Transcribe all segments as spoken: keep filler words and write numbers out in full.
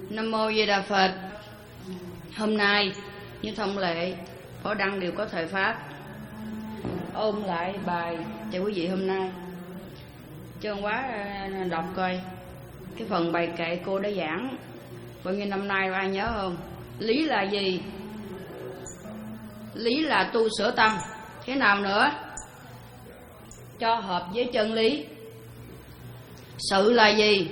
Nam mô Di Đà Phật. Hôm nay như thông lệ, Phổ Đăng đều có thời pháp ôn lại bài cho quý vị hôm nay. Trơn quá đọc coi cái phần bài kệ cô đã giảng bao nhiêu năm nay, ai nhớ không? Lý là gì? Lý là tu sửa tâm. Thế nào nữa? Cho hợp với chân lý. Sự là gì?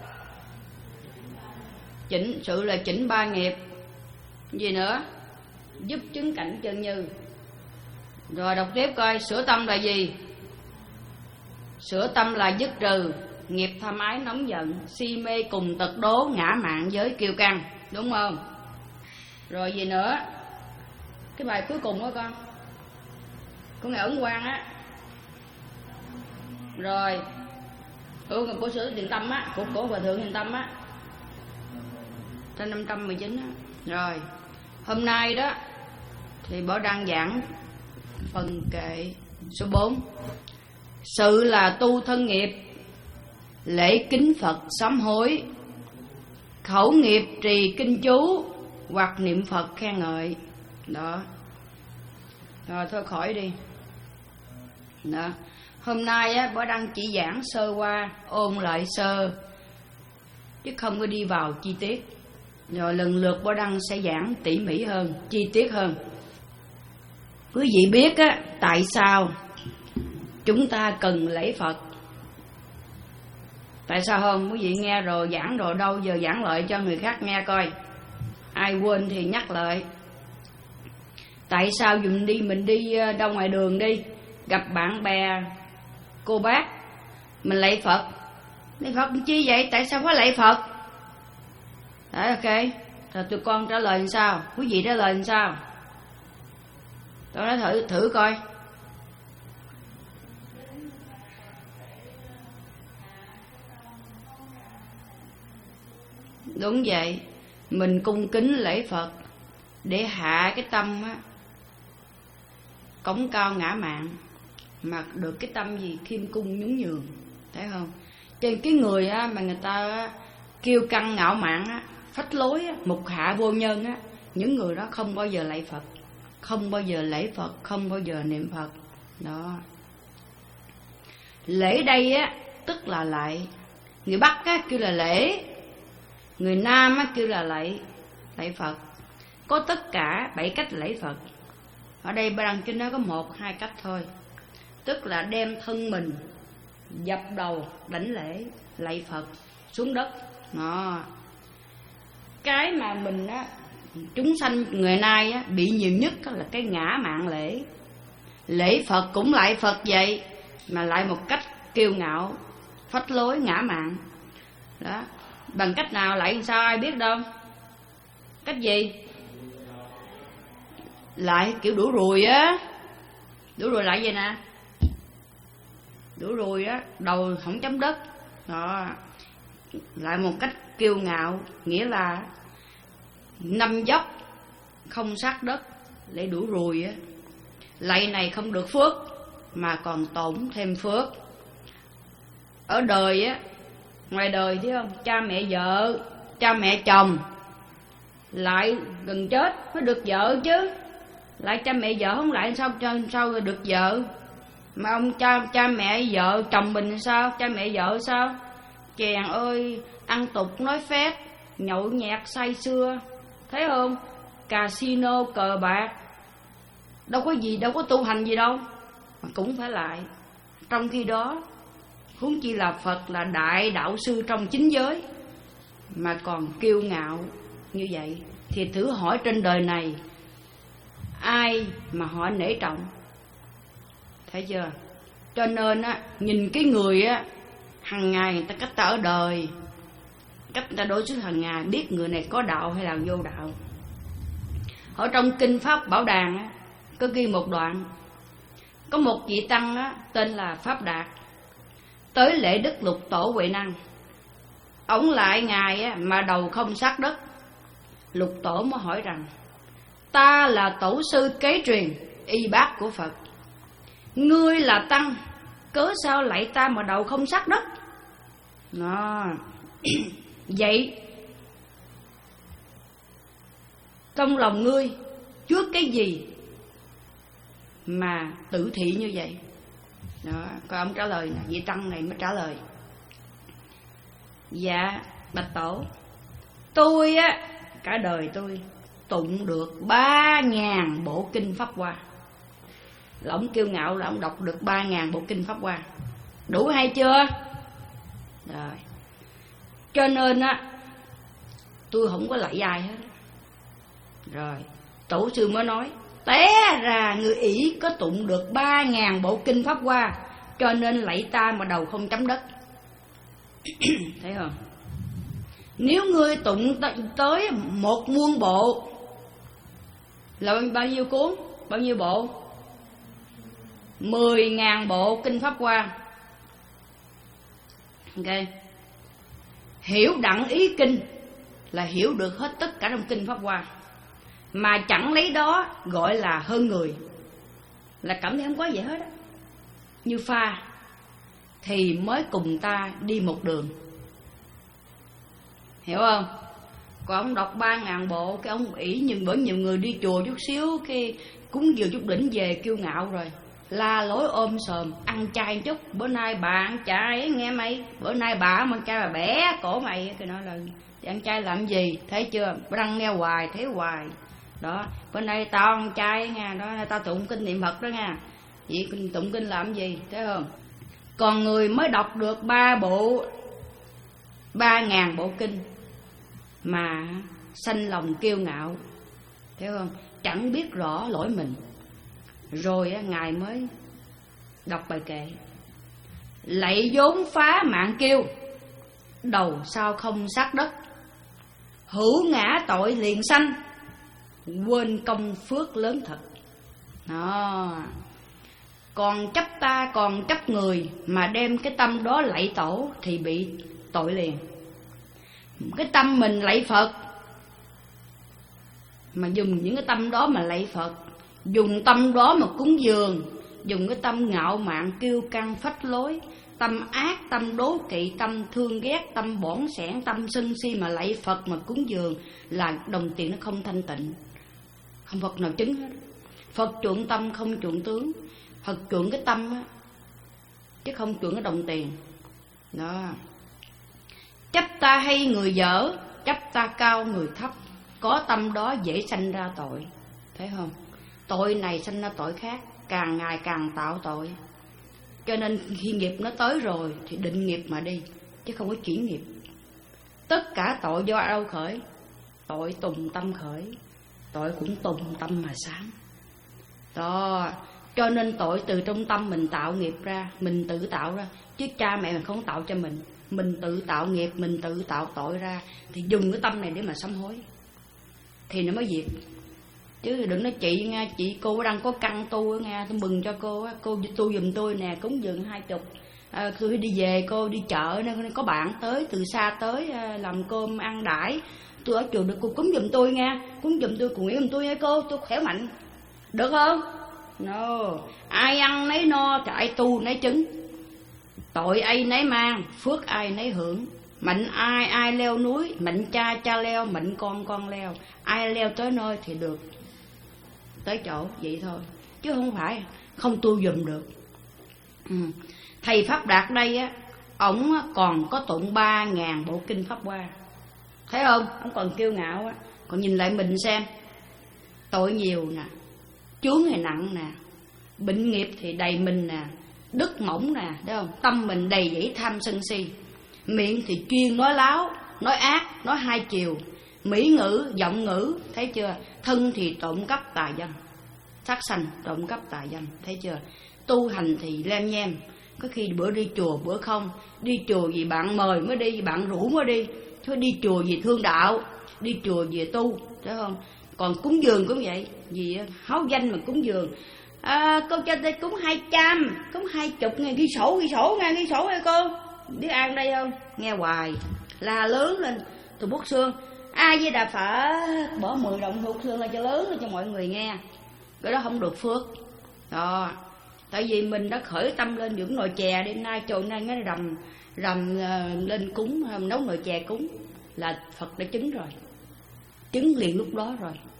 Chỉnh, sự là chỉnh ba nghiệp. Gì nữa? Giúp chứng cảnh chân như. Rồi đọc tiếp coi, sửa tâm là gì? Sửa tâm là dứt trừ nghiệp tham ái nóng giận, si mê cùng tật đố, ngã mạn giới kiêu căng. Đúng không? Rồi gì nữa? Cái bài cuối cùng đó con, của Ngài Ấn Quang á. Rồi ừ, của sửa thiền tâm á, của của Hòa Thượng Thiền Tâm á, trên năm trăm mười chín á. Rồi hôm nay đó thì Bảo Đăng giảng phần kệ số bốn. Sự là tu thân nghiệp, lễ kính Phật sám hối, khẩu nghiệp trì kinh chú, hoặc niệm Phật khen ngợi. Đó. Rồi thôi khỏi đi. Đó. Hôm nay á, Bảo Đăng chỉ giảng sơ qua, ôn lại sơ, chứ không có đi vào chi tiết. Rồi lần lượt Bảo Đăng sẽ giảng tỉ mỉ hơn, chi tiết hơn. Quý vị biết á, tại sao chúng ta cần lễ Phật? Tại sao không? Quý vị nghe rồi, giảng rồi, đâu giờ giảng lại cho người khác nghe coi. Ai quên thì nhắc lại. Tại sao mình đi, mình đi đâu ngoài đường đi, gặp bạn bè, cô bác, mình lạy Phật. Lạy Phật chi vậy? Tại sao phải lạy Phật? Đấy, ok. Rồi tụi con trả lời làm sao? Quý vị trả lời làm sao? Tôi nói thử thử coi. Đúng vậy. Mình cung kính lễ Phật để hạ cái tâm á, cống cao ngã mạn, mà được cái tâm gì? Khiêm cung nhún nhường. Thấy không? Trên cái người á, mà người ta á, kiêu căng ngạo mạn á, phách lối á, mục hạ vô nhân á, những người đó không bao giờ lạy Phật, không bao giờ lễ Phật, không bao giờ niệm Phật. Đó. Lễ đây á, tức là lạy. Người Bắc á, kêu là lễ. Người Nam á, kêu là lạy, lạy Phật. Có tất cả bảy cách lễ Phật. Ở đây Ba Đăng Kinh nó có một, hai cách thôi. Tức là đem thân mình dập đầu đảnh lễ, lạy Phật xuống đất. Đó. Cái mà mình á, chúng sanh người nay á, bị nhiều nhất là cái ngã mạn lễ. Lễ Phật cũng lại Phật vậy, mà lại một cách kiêu ngạo, phách lối, ngã mạn. Đó. Bằng cách nào lại làm sao ai biết đâu? Cách gì? Lại kiểu đũa rùi á. Đũa rùi lại vậy nè. Đũa rùi á, đầu không chấm đất. Đó. Lại một cách kiêu ngạo, nghĩa là năm dốc không sát đất, lấy đũa rùi á. Lạy này không được phước, mà còn tổn thêm phước. Ở đời á, ngoài đời thấy không, cha mẹ vợ, cha mẹ chồng lại gần chết mới được vợ chứ. Lại cha mẹ vợ không lại sao sao được vợ? Mà ông cha cha mẹ vợ chồng mình sao? Cha mẹ vợ sao? Chàng ơi, ăn tục nói phét, nhậu nhẹt say sưa, thấy không? Casino cờ bạc, đâu có gì, đâu có tu hành gì đâu, mà cũng phải lại. Trong khi đó, huống chi là Phật là đại đạo sư trong chính giới, mà còn kiêu ngạo như vậy, thì thử hỏi trên đời này ai mà họ nể trọng? Thấy chưa? Cho nên á, nhìn cái người á, hằng ngày người ta cách ta ở đời, cách người ta đối xử hằng ngày, biết người này có đạo hay là vô đạo. Ở trong kinh Pháp Bảo Đàn á, có ghi một đoạn, có một vị tăng á, tên là Pháp Đạt, tới lễ Đức Lục Tổ Huệ Năng. Ổng lại ngài á, mà đầu không sát đất. Lục Tổ mới hỏi rằng: ta là tổ sư kế truyền y bác của Phật, ngươi là tăng, cớ sao lại ta mà đầu không sát đất? Đó. Vậy trong lòng ngươi trước cái gì mà tự thị như vậy? Đó, coi ông trả lời nè, vị tăng này mới trả lời. Dạ bạch tổ, tôi á, cả đời tôi tụng được ba ngàn bộ kinh Pháp Hoa. Là ông kiêu ngạo là ông đọc được ba ngàn bộ kinh Pháp Hoa. Đủ hay chưa? Rồi. Cho nên á, tôi không có lạy ai hết. Rồi tổ sư mới nói, té ra người ỷ có tụng được ba ngàn bộ kinh Pháp Hoa, cho nên lạy ta mà đầu không chấm đất. Thấy không? Nếu ngươi tụng tới một muôn bộ là bao nhiêu cuốn? Bao nhiêu bộ? Mười ngàn bộ kinh Pháp Hoa. Ok. Hiểu đặng ý kinh là hiểu được hết tất cả trong kinh Pháp Hoa, mà chẳng lấy đó gọi là hơn người, là cảm thấy không có gì hết á. Như Pha thì mới cùng ta đi một đường, hiểu không? Còn ông đọc ba ngàn bộ, cái ông ỷ, nhưng bởi nhiều người đi chùa chút xíu, cái cúng dường chút đỉnh về kiêu ngạo rồi, la lối ôm sòm, ăn chay chút. Bữa nay bà ăn chay nghe mày, bữa nay bà ăn chay bà bẻ cổ mày. Cái nói là ăn chay làm gì, thấy chưa? Răng nghe hoài, thấy hoài. Đó, bữa nay tao ăn chay nha, đó, tao tụng kinh niệm Phật đó nha. Vậy tụng kinh làm gì, thấy không? Còn người mới đọc được ba bộ, ba ngàn bộ kinh mà sanh lòng kiêu ngạo, thấy không? Chẳng biết rõ lỗi mình. Rồi ngài mới đọc bài kệ: lạy vốn phá mạng kiêu, đầu sao không sát đất, hữu ngã tội liền sanh, quên công phước lớn thật. Đó. Còn chấp ta, còn chấp người mà đem cái tâm đó lạy tổ thì bị tội liền. Cái tâm mình lạy Phật, mà dùng những cái tâm đó mà lạy Phật, dùng tâm đó mà cúng dường, dùng cái tâm ngạo mạn kiêu căng phách lối, tâm ác, tâm đố kỵ, tâm thương ghét, tâm bỏn sẻn, tâm sân si mà lạy Phật mà cúng dường, là đồng tiền nó không thanh tịnh. Không Phật nào chứng hết. Phật chuộng tâm không chuộng tướng. Phật chuộng cái tâm á, chứ không chuộng cái đồng tiền. Đó. Chấp ta hay người dở, chấp ta cao người thấp, có tâm đó dễ sanh ra tội. Thấy không? Tội này sanh ra tội khác, càng ngày càng tạo tội. Cho nên khi nghiệp nó tới rồi thì định nghiệp mà đi, chứ không có chuyển nghiệp. Tất cả tội do đâu khởi? Tội tùng tâm khởi. Tội cũng tùng tâm mà sáng. Đó. Cho nên tội từ trong tâm mình tạo nghiệp ra, mình tự tạo ra, chứ cha mẹ mình không tạo cho mình. Mình tự tạo nghiệp, mình tự tạo tội ra, thì dùng cái tâm này để mà sám hối thì nó mới diệt. Chứ đừng nói chị nha, chị cô đang có căn tu nha, tôi mừng cho cô á, cô tu giùm tôi nè, cúng dường hai chục, à, tôi đi về, cô đi chợ nên có bạn tới từ xa tới à, làm cơm ăn đãi, tôi ở chùa được cô cúng giùm tôi nha, cúng giùm tôi, cùng nghĩa giùm tôi nha cô, tôi khỏe mạnh, được không? No, ai ăn nấy no, thì ai tu nấy chứng, tội ai nấy mang, phước ai nấy hưởng. Mệnh ai ai leo núi, mệnh cha cha leo, mệnh con con leo. Ai leo tới nơi thì được tới chỗ, vậy thôi, chứ không phải không tu dùm được. ừ. Thầy Pháp Đạt đây á, ổng còn có tụng ba ngàn bộ kinh Pháp Hoa. Thấy không? Ông còn kiêu ngạo á. Còn nhìn lại mình xem, tội nhiều nè, chướng thì nặng nè, bệnh nghiệp thì đầy mình nè, đức mỏng nè, thấy không? Tâm mình đầy dẫy tham sân si, miệng thì chuyên nói láo, nói ác, nói hai chiều, mỹ ngữ, giọng ngữ, thấy chưa? Thân thì trộm cắp tà dâm, sát sanh, trộm cắp tà dâm, thấy chưa? Tu hành thì lem nhem, có khi bữa đi chùa bữa không, đi chùa vì bạn mời mới đi, bạn rủ mới đi, chứ đi chùa vì thương đạo, đi chùa vì tu, thấy không? Còn cúng dường cũng vậy, vì háo danh mà cúng dường. À, cô cho tôi cúng hai trăm, cúng hai chục nghe, ghi sổ, ghi sổ nghe, ghi sổ nghe cô. Biết ăn đây không? Nghe hoài, la lớn lên, tôi bút xương. Ai với Đà Phật, bỏ mười đồng bút xương lên cho lớn lên cho mọi người nghe. Cái đó không được phước. Đó. Tại vì mình đã khởi tâm lên những nồi chè đêm nay, trời nay cái rằm rằm uh, lên cúng, nấu nồi chè cúng là Phật đã chứng rồi, chứng liền lúc đó rồi.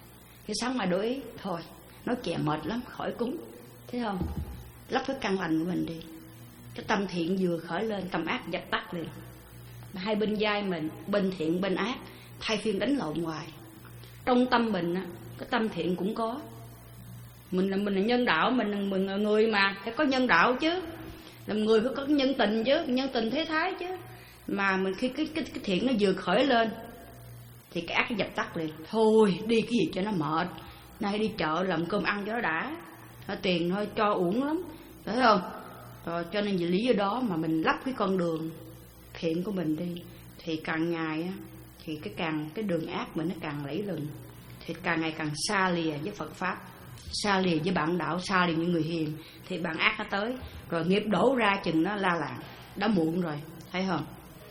Cái sáng mai đổi ý, thôi nói chè mệt lắm, khỏi cúng. Thấy không? Lấp cái căn lành của mình đi. Cái tâm thiện vừa khởi lên, tâm ác dập tắt liền. Hai bên vai mình, bên thiện bên ác thay phiên đánh lộn hoài. Trong tâm mình á, cái tâm thiện cũng có. Mình là mình là nhân đạo, mình là, mình là người mà phải có nhân đạo chứ. Làm người phải có nhân tình chứ, nhân tình thế thái chứ. Mà mình khi cái, cái, cái thiện nó vừa khởi lên thì cái ác nó dập tắt liền. Thôi đi cái gì cho nó mệt, nay đi chợ làm cơm ăn cho nó đã. Thôi tiền thôi cho uổng lắm, phải không? Rồi cho nên vì lý do đó mà mình lắp cái con đường thiện của mình đi, thì càng ngày á, thì cái càng cái đường ác mình nó càng lẫy lừng, thì càng ngày càng xa lìa với Phật pháp, xa lìa với bạn đạo, xa lìa những người hiền, thì bạn ác nó tới, rồi nghiệp đổ ra chừng nó la làng, đã muộn rồi, thấy không?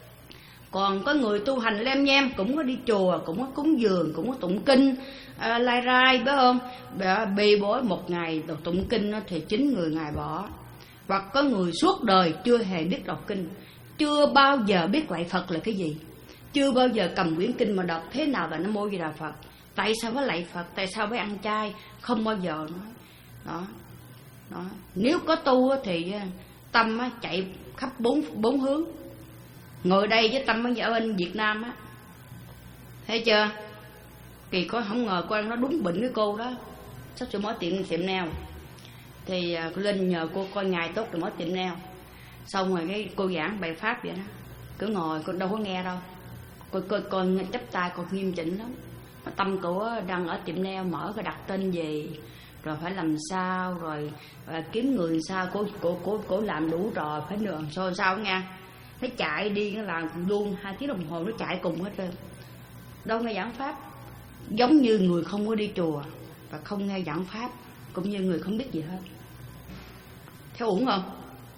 Còn có người tu hành lem nhem, cũng có đi chùa, cũng có cúng dường, cũng có tụng kinh, à, lai rai, phải không? Bì bối một ngày tụng kinh thì chín người ngày bỏ. Hoặc có người suốt đời chưa hề biết đọc kinh, chưa bao giờ biết lạy Phật là cái gì, chưa bao giờ cầm quyển kinh mà đọc thế nào là Nam Mô Di Đà Phật, tại sao phải lạy Phật, tại sao phải ăn chay, không bao giờ nói. Đó, đó. Nếu có tu thì tâm chạy khắp bốn bốn hướng. Ngồi đây với tâm ở bên Việt Nam á, thấy chưa? Kỳ có không ngờ cô ăn nó đúng bệnh với cô đó, sắp sửa mở tiệm tiệm nail. Thì cô lên nhờ cô coi ngày tốt rồi mở tiệm nail. Xong rồi cái cô giảng bài pháp vậy đó, cứ ngồi cô đâu có nghe đâu, cô coi coi chắp tay cô nghiêm chỉnh lắm. Tâm cô đang ở tiệm nail, mở cái đặt tên gì, rồi phải làm sao, rồi kiếm người sao, cô cô cô cô làm đủ trò, phải đường sao sao nghe. Nó chạy đi nó làm luôn hai tiếng đồng hồ, nó chạy cùng hết trơn. Đâu nghe giảng pháp, giống như người không có đi chùa và không nghe giảng pháp, cũng như người không biết gì hết. Theo ổn không?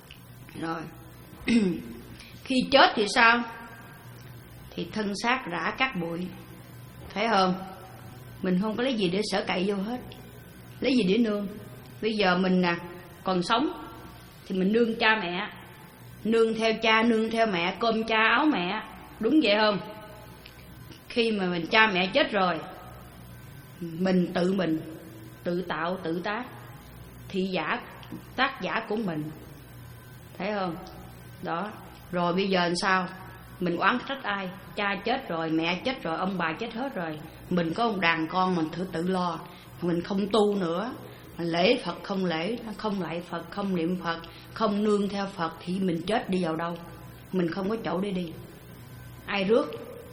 Rồi khi chết thì sao? Thì thân xác rã cát bụi, thấy không? Mình không có lấy gì để sở cậy vô hết, lấy gì để nương. Bây giờ mình nè còn sống thì mình nương cha mẹ, nương theo cha, nương theo mẹ, cơm cha áo mẹ, đúng vậy không? Khi mà mình cha mẹ chết rồi, mình tự mình tự tạo tự tác, thị giả tác giả của mình, thấy không? Đó. Rồi bây giờ làm sao? Mình oán trách ai? Cha chết rồi, mẹ chết rồi, ông bà chết hết rồi, mình có một đàn con mình thử tự lo. Mình không tu nữa, lễ Phật không lễ, không lạy Phật, không niệm Phật, không nương theo Phật, thì mình chết đi vào đâu? Mình không có chỗ để đi, ai rước?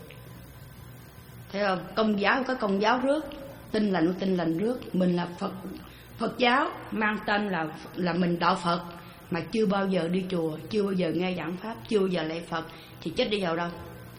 Thấy không? Công giáo có công giáo rước, tin lành có tin lành rước. Mình là Phật Phật giáo, mang tên là là mình đạo Phật, mà chưa bao giờ đi chùa, chưa bao giờ nghe giảng pháp, chưa bao giờ lạy Phật, thì chết đi vào đâu?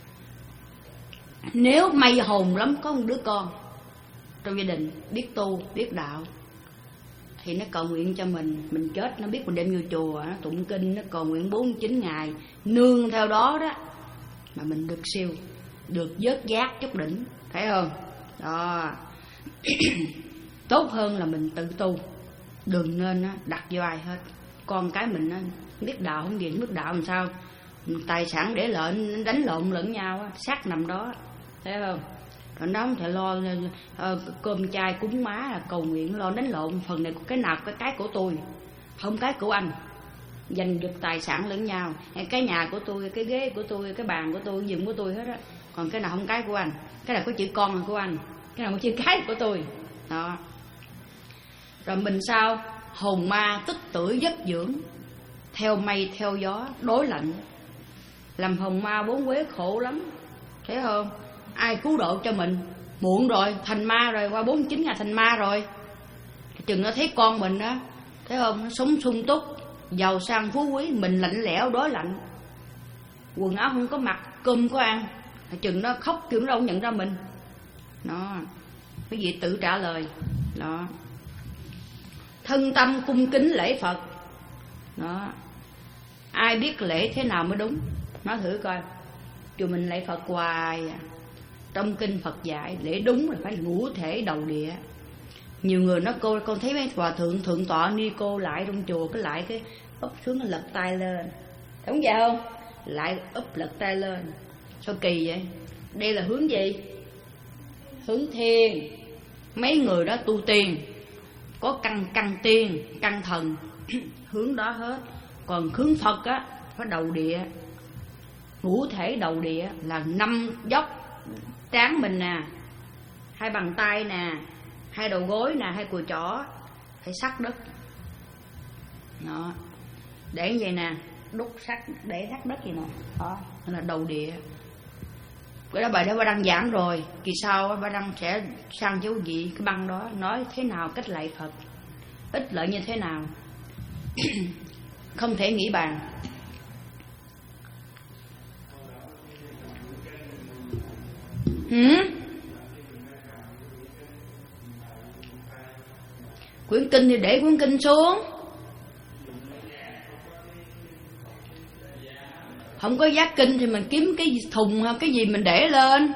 Nếu may hồn lắm có một đứa con trong gia đình biết tu, biết đạo, thì nó cầu nguyện cho mình, mình chết nó biết mình đem vô chùa, nó tụng kinh, nó cầu nguyện bốn mươi chín ngày, nương theo đó đó, mà mình được siêu, được vớt giác chút đỉnh, thấy không? Đó. Tốt hơn là mình tự tu, đừng nên đặt vô ai hết. Con cái mình biết đạo không gì, biết đạo làm sao tài sản để lợn đánh lộn lẫn nhau, xác nằm đó, thấy không? Rồi đó không thể lo uh, cơm chay cúng má là cầu nguyện, lo đánh lộn phần này cái nào cái cái của tôi, không cái của anh, giành giật tài sản lẫn nhau. Cái nhà của tôi, cái ghế của tôi, cái bàn của tôi, giường của tôi hết á. Còn cái nào không cái của anh, cái nào có chữ con là của anh, cái nào có chữ cái của tôi. Đó. Rồi mình sao? Hồn ma tích tuổi giấc dưỡng, theo mây theo gió đối lạnh, làm hồn ma bốn quế khổ lắm, thấy không? Ai cứu độ cho mình? Muộn rồi, thành ma rồi, qua bốn mươi chín ngày thành ma rồi. Chừng nó thấy con mình đó, thấy không? Nó sống sung túc, giàu sang phú quý, mình lạnh lẽo đối lạnh, quần áo không có mặc, cơm có ăn, chừng nó khóc kiểu nó đâu nhận ra mình. Đó, cái gì tự trả lời. Đó. Thân tâm cung kính lễ Phật. Đó. Ai biết lễ thế nào mới đúng? Nói thử coi. Chùa mình lễ Phật hoài à. Trong kinh Phật dạy lễ đúng là phải ngũ thể đầu địa. Nhiều người nói cô con thấy mấy hòa thượng thượng tọa ni cô lại trong chùa, cái lại cái úp xuống lật tay lên, đúng vậy không? Lại úp lật tay lên, sao kỳ vậy? Đây là hướng gì? Hướng thiên. mấy người đó tu tiền, có căn căn tiên, căn thần hướng đó hết. Còn hướng Phật á phải đầu địa, ngũ thể đầu địa là năm dốc trán mình nè, hai bàn tay nè, hai đầu gối nè, hai cùi chỏ phải sát đất. Đó. Để như vậy nè, đúc sắt để sát đất gì nè. Đó là đầu địa. Cái đó bài đó bà đăng giảng rồi, kỳ sau bà đăng sẽ sang cho quý vị cái băng đó, nói thế nào cách lạy Phật, ích lợi như thế nào. Không thể nghĩ bàn. Hử? Quyển kinh thì để quyển kinh xuống, không có giác kinh thì mình kiếm cái thùng hay cái gì mình để lên.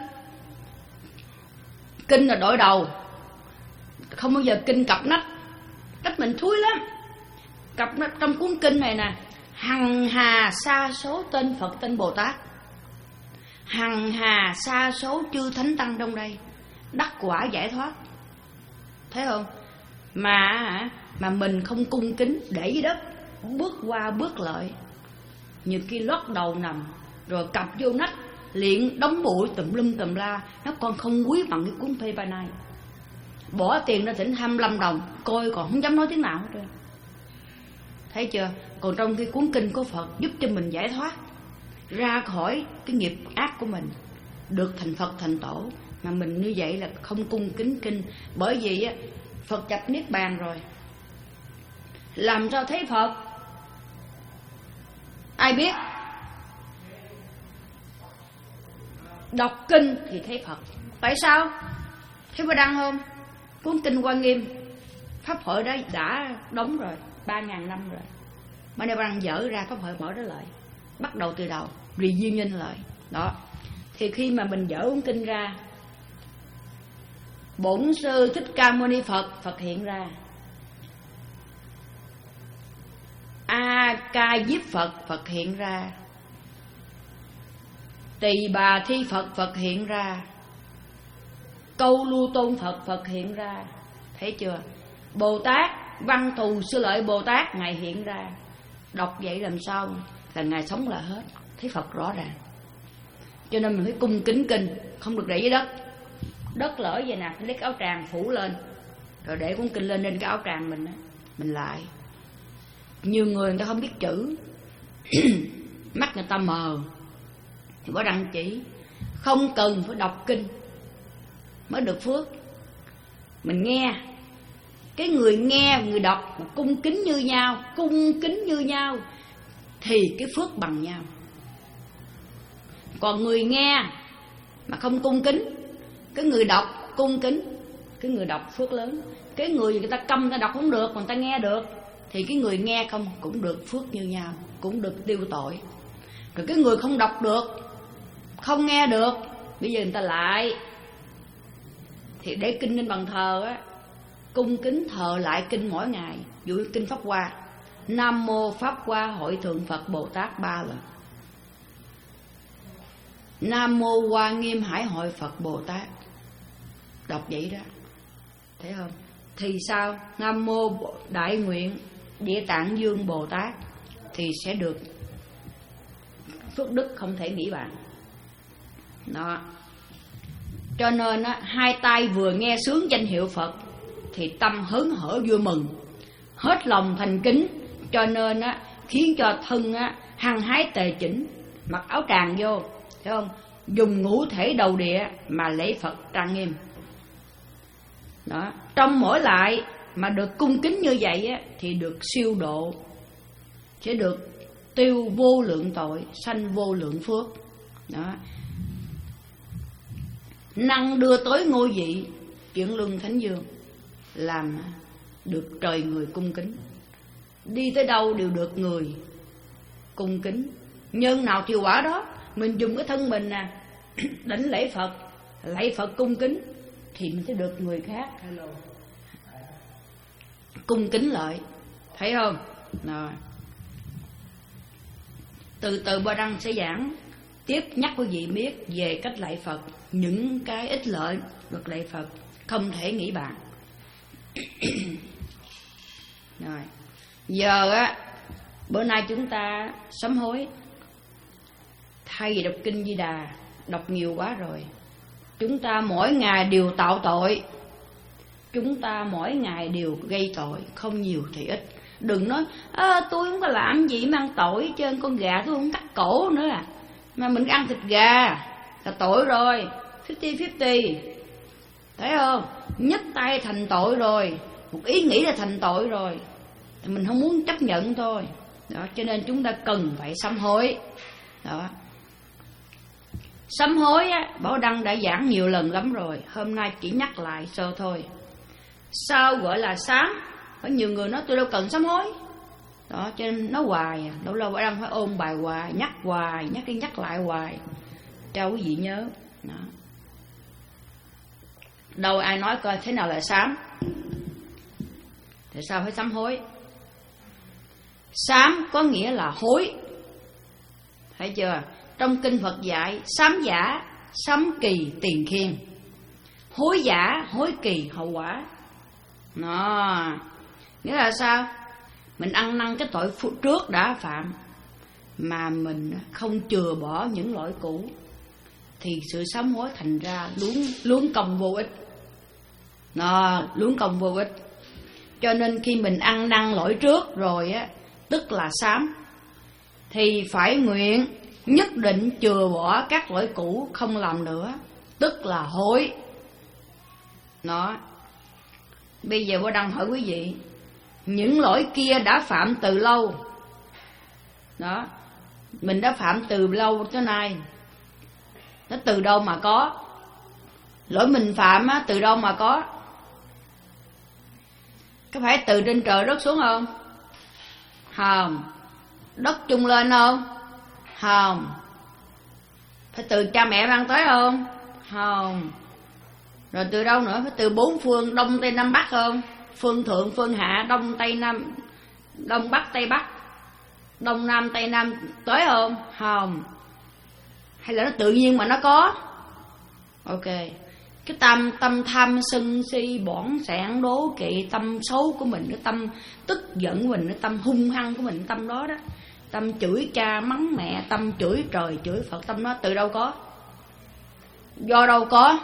Kinh là đội đầu, không bao giờ kinh cặp nách, cách mình thúi lắm. Cặp nách trong cuốn kinh này nè, hằng hà sa số tên Phật tên Bồ Tát, hằng hà sa số chư thánh tăng trong đây đắc quả giải thoát, thấy không? Mà mà mình không cung kính, để dưới đất bước qua bước lại, nhiều khi lót đầu nằm rồi cặp vô nách liện đóng bụi tùm lum tùm la, nó còn không quý bằng cái cuốn phê ba này. Bỏ tiền ra thỉnh hai mươi lăm đồng coi còn không dám nói tiếng nào hết trơn, thấy chưa? Còn trong cái cuốn kinh của Phật giúp cho mình giải thoát ra khỏi cái nghiệp ác của mình, được thành Phật thành tổ. Mà mình như vậy là không cung kính kinh. Bởi vì á, Phật nhập niết bàn rồi, làm sao thấy Phật? Ai biết? Đọc kinh thì thấy Phật. Tại sao? Thấy bà đăng không? Cuốn kinh Hoa Nghiêm pháp hội đó đã đóng rồi, ba ngàn năm rồi. Mà nay bà đăng dở ra pháp hội mở đó lại, bắt đầu từ đầu, review nhân lại. Đó. Thì khi mà mình dở cuốn kinh ra, Bổn Sư Thích Ca Mâu Ni Phật Phật hiện ra, A Ca Diếp Phật Phật hiện ra, Tỳ Bà Thi Phật Phật hiện ra, Câu Lưu Tôn Phật Phật hiện ra. Thấy chưa? Bồ Tát Văn Thù Sư Lợi Bồ Tát Ngài hiện ra. Đọc vậy làm sao là Ngài sống là hết, thấy Phật rõ ràng. Cho nên mình phải cung kính kinh, không được để dưới đất. Đất lỡ vậy nè, phải lấy cái áo tràng phủ lên, rồi để cuốn kinh lên trên cái áo tràng mình á, mình lại. Nhiều người người ta không biết chữ mắt người ta mờ, thì có đăng chỉ không cần phải đọc kinh mới được phước. Mình nghe, cái người nghe người đọc mà cung kính như nhau, cung kính như nhau thì cái phước bằng nhau. Còn người nghe mà không cung kính, cái người đọc cung kính, cái người đọc phước lớn. Cái người người ta câm, người ta đọc không được, người ta nghe được, thì cái người nghe không cũng được phước như nhau, cũng được tiêu tội. Rồi cái người không đọc được, không nghe được, bây giờ người ta lại thì để kinh lên bàn thờ á, cung kính thờ lại kinh mỗi ngày. Dụ kinh Pháp Hoa, Nam Mô Pháp Hoa Hội Thượng Phật Bồ Tát ba lần, Nam Mô Hoa Nghiêm Hải Hội Phật Bồ Tát. Đọc vậy đó, thấy không? Thì sao? Nam Mô Đại Nguyện Địa Tạng Dương Bồ Tát thì sẽ được phước đức không thể nghĩ bàn. Đó. Cho nên á, hai tay vừa nghe sướng danh hiệu Phật thì tâm hớn hở vui mừng, hết lòng thành kính. Cho nên á, khiến cho thân á, hăng hái tề chỉnh, mặc áo tràng vô, thấy không? Dùng ngũ thể đầu địa mà lễ Phật trang nghiêm. Đó. Trong mỗi lại mà được cung kính như vậy á, thì được siêu độ, sẽ được tiêu vô lượng tội, sanh vô lượng phước. Đó. Năng đưa tới ngôi vị chuyển luân thánh dương, làm được trời người cung kính. Đi tới đâu đều được người cung kính. Nhân nào thì quả đó. Mình dùng cái thân mình nè đảnh lễ Phật, lạy Phật cung kính, thì mình sẽ được người khác cung kính lại, thấy không? Rồi. Từ từ Ba Đăng sẽ giảng tiếp, nhắc quý vị biết về cách lạy Phật, những cái ích lợi được lạy Phật. không thể nghĩ bàn. Rồi, giờ á, bữa nay chúng ta sám hối. Thay vì đọc kinh Di Đà, đọc nhiều quá rồi. Chúng ta mỗi ngày đều tạo tội, chúng ta mỗi ngày đều gây tội, không nhiều thì ít. Đừng nói à, tôi không có làm gì mang tội, trên con gà tôi không cắt cổ nữa à, mà mình ăn thịt gà là tội rồi. Fifty fifty, thấy không? Nhấc tay thành tội rồi, một ý nghĩ là thành tội rồi, mình không muốn chấp nhận thôi. Đó, cho nên chúng ta cần phải sám hối. Đó, sám hối á, Bảo Đăng đã giảng nhiều lần lắm rồi, hôm nay chỉ nhắc lại sơ thôi. Sao gọi là sám? Có nhiều người nói tôi đâu cần sám hối. Đó, cho nên nói hoài à, lâu lâu Bảo Đăng phải ôn bài hoài, nhắc hoài, nhắc đi nhắc lại hoài, cho quý vị nhớ. Đó. Đâu ai nói coi thế nào là sám? Tại sao phải sám hối? Sám có nghĩa là hối, thấy chưa? Trong kinh Phật dạy sám giả, sám kỳ, tiền khiên. Hối giả, hối kỳ, hậu quả. Đó, nghĩa là sao? Mình ăn năn cái tội trước đã phạm, mà mình không chừa bỏ những lỗi cũ, thì sự sám hối thành ra luống, luống công vô ích. Đó, luống công vô ích. Cho nên khi mình ăn năn lỗi trước rồi á, tức là sám, thì phải nguyện nhất định chừa bỏ các lỗi cũ không làm nữa, tức là hối. Đó. Bây giờ tôi đang hỏi quý vị, những lỗi kia đã phạm từ lâu. Đó, mình đã phạm từ lâu tới nay, nó từ đâu mà có? Lỗi mình phạm á, từ đâu mà có? Có phải từ trên trời rớt xuống không? Không. Đất chung lên không? Không. Phải từ cha mẹ mang tới không? Không. Rồi từ đâu nữa? Phải từ bốn phương Đông Tây Nam Bắc không? Phương Thượng, Phương Hạ, Đông Tây Nam, Đông Bắc Tây Bắc, Đông Nam Tây Nam tới không? Không. Hay là nó tự nhiên mà nó có? Ok. Cái tâm tâm tham sân si bỏng sẻn đố kỵ, tâm xấu của mình, cái tâm tức giận của mình, cái tâm hung hăng của mình, tâm đó đó, tâm chửi cha mắng mẹ, tâm chửi trời chửi Phật, tâm đó từ đâu có? Do đâu có?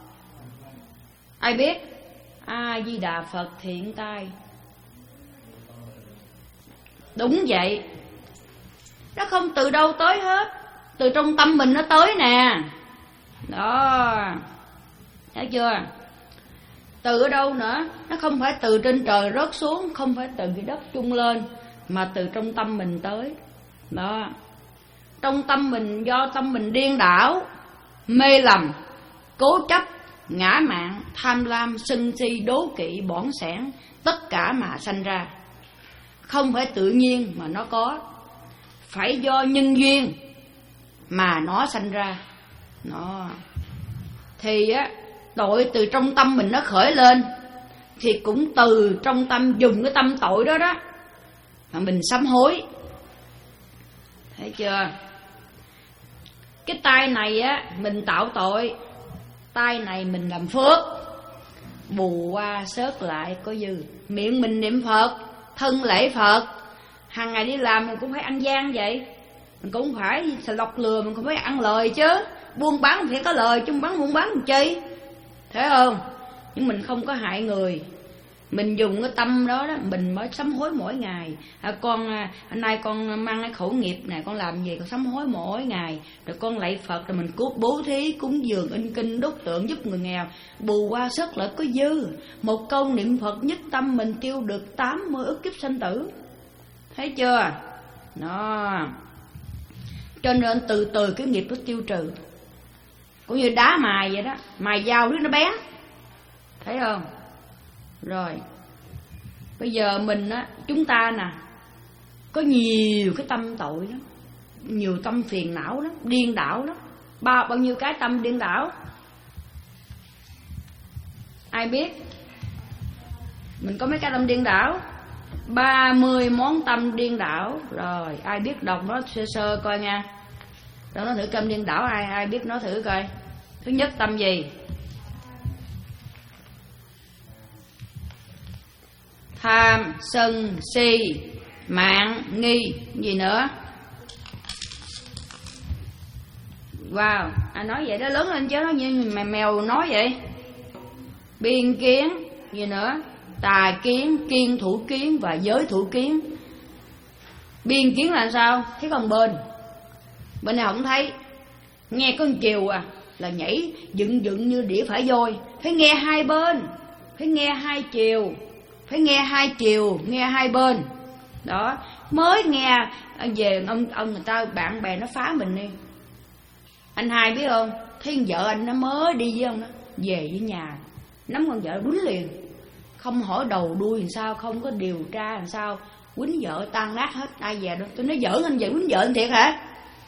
Ai biết? A Di Đà Phật thiện tai. Đúng vậy, nó không từ đâu tới hết, từ trong tâm mình nó tới nè. Đó, thấy chưa? Từ ở đâu nữa? Nó không phải từ trên trời rớt xuống, không phải từ cái đất chung lên, mà từ trong tâm mình tới. Đó, trong tâm mình, do tâm mình điên đảo, mê lầm, cố chấp, ngã mạn, tham lam, sân si, đố kỵ, bỏn sẻn, tất cả mà sanh ra. Không phải tự nhiên mà nó có, phải do nhân duyên mà nó sanh ra. Nó thì á, tội từ trong tâm mình nó khởi lên, thì cũng từ trong tâm, dùng cái tâm tội đó đó mà mình sám hối. Thấy chưa? Cái tay này á, mình tạo tội, tay này mình làm phước, bù qua sớt lại có dư. Miệng mình niệm Phật, thân lễ Phật, hàng ngày đi làm mình cũng phải ăn gian vậy, mình cũng phải xà lọc lừa, mình cũng phải ăn lời chứ. Buôn bán thì có lời, chung bán buôn bán làm chi, thấy không? Nhưng mình không có hại người, mình dùng cái tâm đó đó, mình mới sám hối mỗi ngày. À, con hôm nay con mang cái khẩu nghiệp này, con làm gì con sám hối mỗi ngày, rồi con lạy Phật, rồi mình cút bố thí, cúng dường, in kinh, đốt tượng giúp người nghèo, bù qua sớt lại có dư. Một câu niệm Phật nhất tâm mình tiêu được tám mươi ức kiếp sanh tử, thấy chưa? Đó, cho nên từ từ cái nghiệp nó tiêu trừ, cũng như đá mài vậy đó, mài dao riết nó bén, thấy không? Rồi bây giờ mình á, chúng ta nè, có nhiều cái tâm tội lắm, nhiều tâm phiền não lắm, điên đảo lắm. Bao bao nhiêu cái tâm điên đảo? Ai biết? Mình có mấy cái tâm điên đảo? Ba mươi món tâm điên đảo. Rồi ai biết đọc nó sơ sơ coi nha. Đọc nó thử tâm điên đảo, ai ai biết nó thử coi. Thứ nhất tâm gì? tham, sân, si, mạng, nghi. Gì nữa? Wow, à nói vậy đó, lớn lên chứ, nó như mèo, mèo nói vậy. Biên kiến. Gì nữa? Tà kiến, kiên thủ kiến và giới thủ kiến. Biên kiến là sao? Thấy con bên bên này không thấy, nghe con chiều à là nhảy dựng dựng như đĩa phải voi. Phải nghe hai bên, phải nghe hai chiều, phải nghe hai chiều, nghe hai bên. Đó, mới nghe về ông ông người ta bạn bè nó phá mình đi. Anh hai biết không, thấy vợ anh nó mới đi với ông đó, về với nhà nắm con vợ quýnh liền, không hỏi đầu đuôi làm sao, không có điều tra làm sao, quýnh vợ tan nát hết. Ai về đâu, tôi nói giỡn anh vậy, quýnh vợ anh thiệt hả?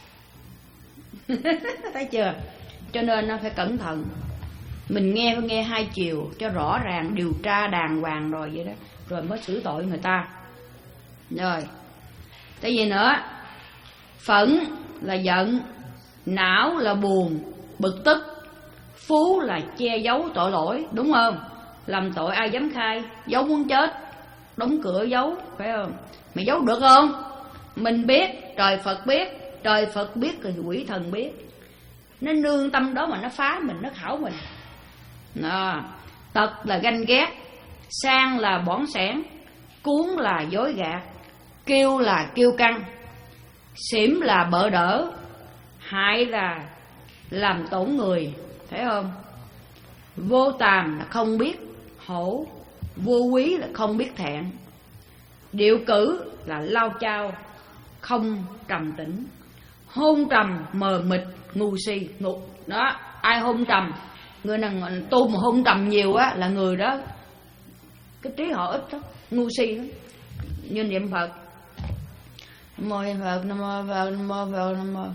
Thấy chưa? Cho nên nó phải cẩn thận. Mình nghe phải nghe hai chiều cho rõ ràng, điều tra đàng hoàng rồi vậy đó, rồi mới xử tội người ta. Rồi cái gì nữa? Phẫn là giận, não là buồn, bực tức, phú là che giấu tội lỗi, đúng không? Làm tội ai dám khai, giấu muốn chết, đóng cửa giấu, phải không? Mày giấu được không? Mình biết, trời Phật biết, trời Phật biết rồi quỷ thần biết. Nó nương tâm đó mà nó phá mình, nó khảo mình. Đó. Tật là ganh ghét, sang là bỏng sẻn, cuốn là dối gạt, kiêu là kiêu căng, xỉm là bợ đỡ, hại là làm tổn người, thấy không? Vô tàm là không biết hổ, vô quý là không biết thẹn, điệu cử là lao chao, không trầm tĩnh, hôn trầm mờ mịt, ngu si ngục. Đó, ai hôn trầm, người nào tu mà hôn trầm nhiều á là người đó cái trí họ ít đó, ngu si lắm. Như niệm Phật, Nam mô Phật, Nam mô Phật, Nam mô Phật, Nam mô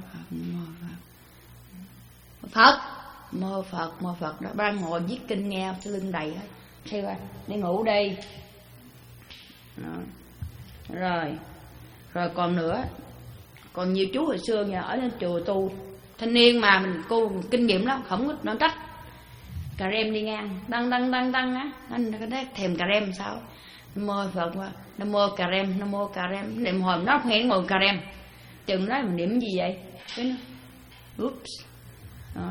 Phật, Phật, mô Phật, mô Phật đó. Ban ngồi viết kinh nghe cái lưng đầy hết. Thấy coi, đi ngủ đi. Đó. Rồi, rồi còn nữa, còn nhiều chú hồi xưa nhà ở trên chùa tu thanh niên mà mình cô kinh nghiệm lắm, không có nó trách. Cà rem đi ngang, đăng đăng đăng đăng á, anh có thấy thèm cà rem sao? Nam mô Phật, Nam mô cà rem, Nam mô cà rem, niệm hồi nó nghe ngồi cà rem. Chừng nói mình niệm gì vậy? Cái nó, oops. Đó.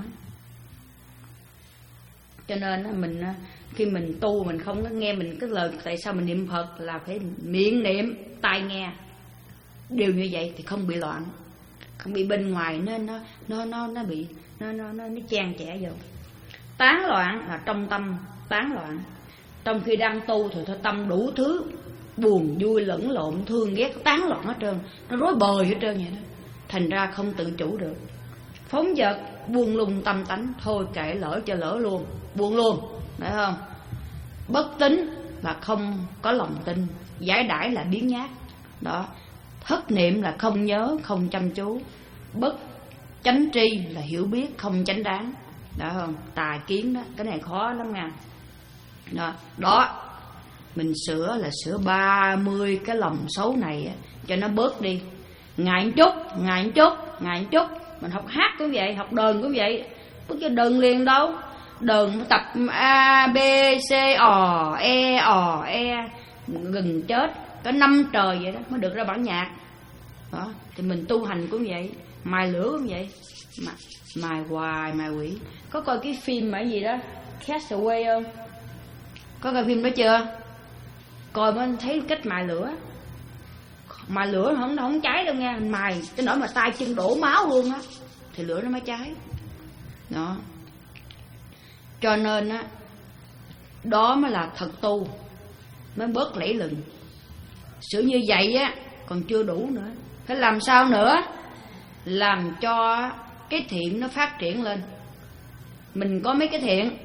Cho nên mình khi mình tu mình không có nghe mình cái lời tại sao mình niệm Phật là phải miệng niệm, tai nghe. Điều như vậy thì không bị loạn, không bị bên ngoài nên nó nó nó nó bị nó nó nó, nó chan chẻ vô. Tán loạn là trong tâm tán loạn. Trong khi đang tu thì thôi tâm đủ thứ buồn vui lẫn lộn, thương ghét tán loạn hết trơn, nó rối bời hết trơn vậy đó. Thành ra không tự chủ được. Phóng dật buông lung tâm tánh, thôi kệ lỡ cho lỡ luôn, buông luôn, phải không? Bất tín là không có lòng tin, giải đãi là biến nhát. Đó. Thất niệm là không nhớ, không chăm chú. Bất chánh tri là hiểu biết, không chánh đáng. Đó không? Tà kiến đó, cái này khó lắm nha. Đó, đó. Mình sửa là sửa ba mươi cái lòng xấu này cho nó bớt đi. Ngại một chút, ngại một chút, ngại một chút. Mình học hát cũng vậy, học đờn cũng vậy. Bước cho đờn liền đâu. Đờn tập A, B, C, ò, E, ò, E. Gần chết. Có năm trời vậy đó mới được ra bản nhạc. Đó, thì mình tu hành cũng vậy, mài lửa cũng vậy, mài, mài hoài mài quỷ. Có coi cái phim mà cái gì đó Castaway không? Có coi phim đó chưa? Coi mới thấy cách mài lửa. Mài lửa không nó không cháy đâu nha, mài cái nỗi mà tay chân đổ máu luôn á thì lửa nó mới cháy. Đó. Cho nên á, đó mới là thật tu, mới bớt lẫy lừng. Sự như vậy á còn chưa đủ nữa, phải làm sao nữa? Làm cho cái thiện nó phát triển lên. Mình có mấy cái thiện,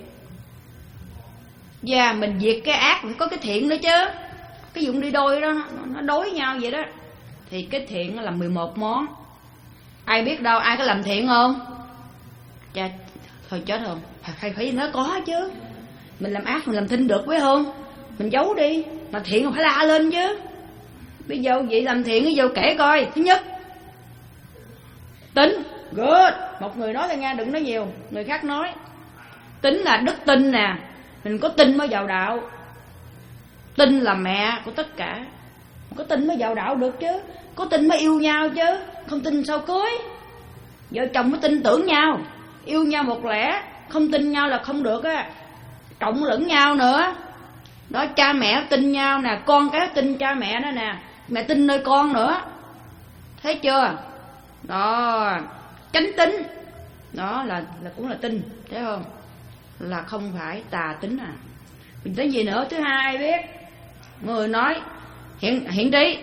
và mình diệt cái ác phải có cái thiện nữa chứ. Cái dụng đi đôi đó, nó đối nhau vậy đó. Thì cái thiện là mười một món. Ai biết đâu, ai có làm thiện không? Chà, thôi chết không? Phải, phải, phải nó có chứ. Mình làm ác mình làm thinh được phải không? Mình giấu đi, mà thiện phải la lên chứ. Bây giờ vậy làm thiện cái vô kể coi. Thứ nhất, tính. Good. Một người nói là nghe, đừng nói nhiều, người khác nói. Tính là đức tin nè. Mình có tin mới vào đạo. Tin là mẹ của tất cả. Có tin mới vào đạo được chứ, có tin mới yêu nhau chứ, không tin sao cưới. Vợ chồng mới tin tưởng nhau, yêu nhau một lẽ, không tin nhau là không được á. Trọng lẫn nhau nữa. Đó, cha mẹ tin nhau nè, con cái tin cha mẹ đó nè, mẹ tin nơi con nữa. Thấy chưa? Đó, chánh tín. Đó là, là cũng là tin, thấy không? Là không phải tà tính à. Mình tới gì nữa? Thứ hai biết người nói hiện hiện trí,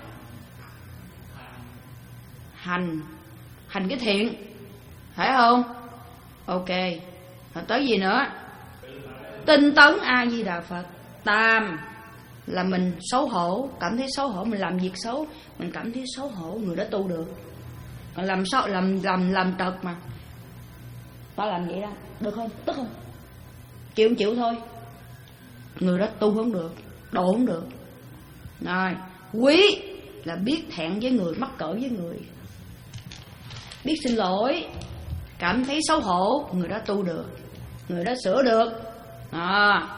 hành hành cái thiện, phải không? Ok. Rồi tới gì nữa? Tinh tấn A Di Đà Phật. Tam là mình xấu hổ, cảm thấy xấu hổ, mình làm việc xấu, mình cảm thấy xấu hổ, người đó tu được. Làm sao làm làm làm trật mà. Tao làm vậy đó, được không? Tức không? Chịu không chịu thôi. Người đó tu không được, độ không được. Rồi, quý là biết thẹn với người, mắc cỡ với người, biết xin lỗi, cảm thấy xấu hổ, người đó tu được, người đó sửa được. À.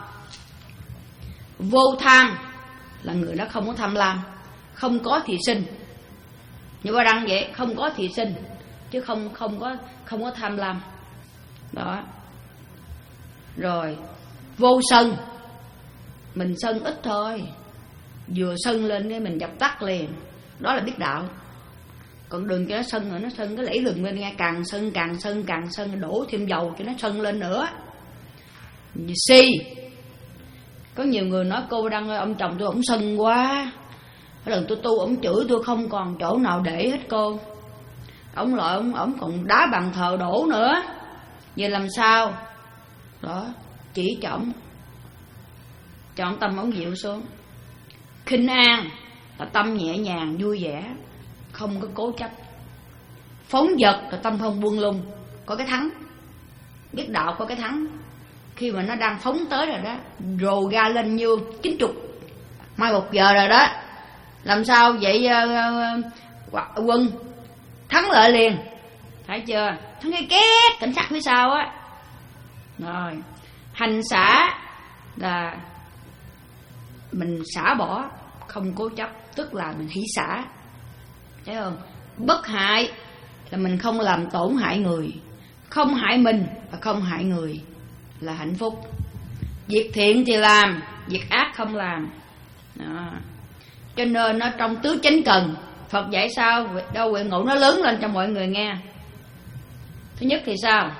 Vô tham là người đó không có tham lam, không có thì sinh. Như ba đăng vậy, không có thì sinh, chứ không không có không có tham lam. Đó. Rồi, vô sân, mình sân ít thôi, vừa sân lên cái mình dập tắt liền. Đó là biết đạo. Còn đừng cho nó sân rồi nó sân cái lẫy lừng lên nghe, càng sân càng sân càng sân, đổ thêm dầu cho nó sân lên nữa. Si, có nhiều người nói cô Đăng ơi, ông chồng tôi ổng sân quá, mỗi lần tôi tu ổng chửi tôi không còn chỗ nào để hết cô. Ổng lại ổng ổng còn đá bàn thờ đổ nữa. Vậy làm sao? Đó, chỉ cho ổng, chọn tâm ổng dịu xuống. Khinh an là tâm nhẹ nhàng vui vẻ, không có cố chấp. Phóng dật là tâm không buông lung, có cái thắng. Biết đạo có cái thắng. Khi mà nó đang phóng tới rồi đó, rồ ga lên như chín chục mai một giờ rồi đó, làm sao vậy? uh, uh, Quân thắng lợi liền, thấy chưa? Thắng cái két cảnh sát phía sau á. Rồi, hành xả là mình xả bỏ, không cố chấp, tức là mình hỷ xả, thấy không? Bất hại là mình không làm tổn hại người, không hại mình và không hại người là hạnh phúc. Việc thiện thì làm, việc ác không làm. Đó. Cho nên nó trong tứ chánh cần, Phật dạy sao? Đâu huệ ngộ nó lớn lên cho mọi người nghe. Thứ nhất thì sao?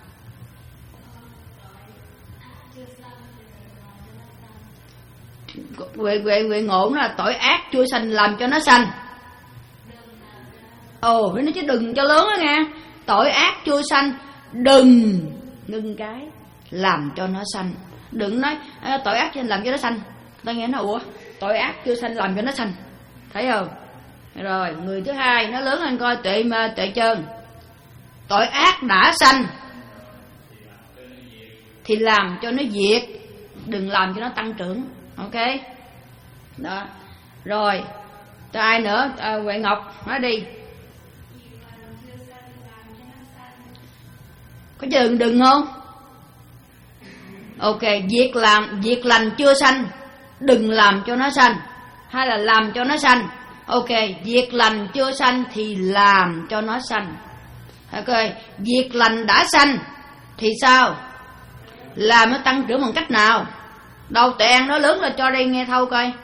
Huệ huệ huệ ngộ nó là tội ác chưa sanh làm cho nó sanh. Ồ, nó chứ đừng cho lớn đó nghe. Tội ác chưa sanh, đừng ngưng cái làm cho nó sanh. Đừng nói à, tội ác chưa làm cho nó sanh. Ta nghe nó ủa, tội ác chưa sanh làm cho nó sanh, thấy không? Rồi, người thứ hai nó lớn lên coi tuệ mà tuệ trơn. Tội ác đã sanh thì làm cho nó diệt, đừng làm cho nó tăng trưởng. Ok. Đó. Rồi, cho ai nữa? À, Huệ Ngọc nói đi. Có đừng đừng không? Ok, việc làm việc lành chưa sanh, đừng làm cho nó sanh, hay là làm cho nó sanh. Ok, việc lành chưa sanh thì làm cho nó sanh. Ok, việc lành đã sanh thì sao? Làm nó tăng trưởng bằng cách nào? Đâu Tuệ An nói lớn lên cho đây nghe thâu coi.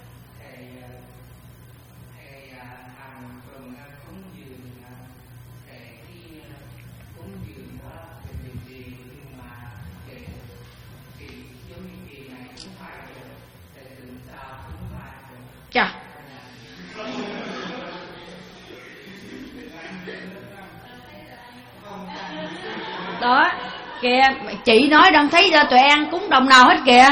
Chà. Đó, kìa, chị nói đang thấy ra Tuệ An cúng đồng nào hết kìa.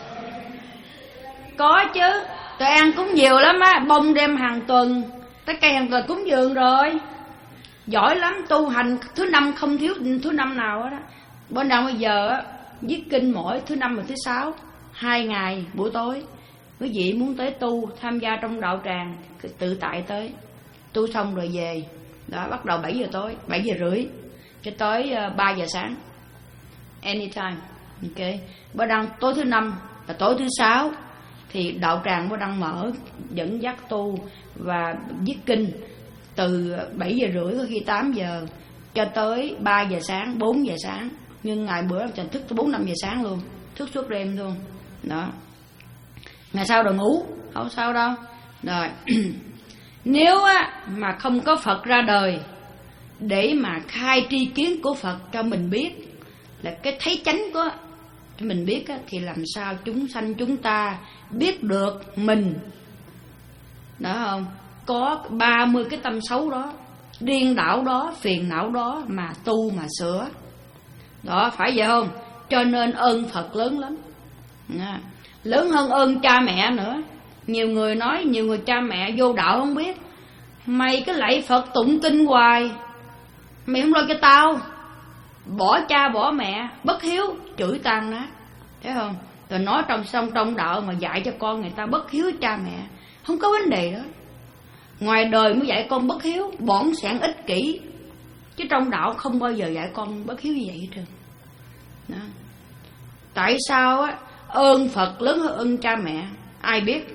Có chứ, Tuệ An cúng nhiều lắm á, bông đem hàng tuần, tới cây hàng tuần cúng dường rồi. Giỏi lắm, tu hành thứ năm không thiếu thứ năm nào đó. Bên nào bây giờ á, viết kinh mỗi thứ năm và thứ sáu, hai ngày buổi tối. Quý vị muốn tới tu, tham gia trong đạo tràng, tự tại tới. Tu xong rồi về. Đó, bắt đầu bảy giờ tối, bảy giờ rưỡi cho tới ba giờ sáng. Anytime. Ok. Bữa đăng tối thứ năm và tối thứ sáu thì đạo tràng mới đang mở dẫn dắt tu và viết kinh từ bảy giờ rưỡi có khi tám giờ cho tới ba giờ sáng, bốn giờ sáng. Nhưng ngày bữa Trình thức tới bốn năm giờ sáng luôn, thức suốt đêm luôn đó. Ngày sau rồi ngủ không sao đâu. Rồi nếu á, mà không có Phật ra đời để mà khai tri kiến của Phật cho mình biết là cái thấy chánh của cho mình biết á, thì làm sao chúng sanh chúng ta biết được mình đó không? Có ba mươi cái tâm xấu đó, điên đảo đó, phiền não đó mà tu mà sửa. Đó, phải vậy không? Cho nên ơn Phật lớn lắm, lớn hơn ơn cha mẹ nữa. Nhiều người nói, nhiều người cha mẹ vô đạo không biết. Mày cứ lạy Phật tụng kinh hoài, mày không lo cho tao, bỏ cha bỏ mẹ, bất hiếu, chửi tan nát, thấy không? Rồi nói trong xong trong đạo mà dạy cho con người ta bất hiếu cha mẹ, không có vấn đề đó. Ngoài đời mới dạy con bất hiếu, bỏng sẻn ích kỷ, chứ trong đạo không bao giờ dạy con bất hiếu như vậy hết trơn. Đó. Tại sao á? Ơn Phật lớn hơn ơn cha mẹ, ai biết?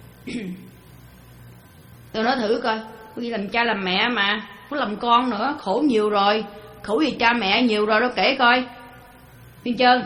Tôi nói thử coi, vì làm cha làm mẹ mà có làm con nữa, khổ nhiều rồi, khổ gì cha mẹ nhiều rồi, đâu kể coi. Thiên Trơn.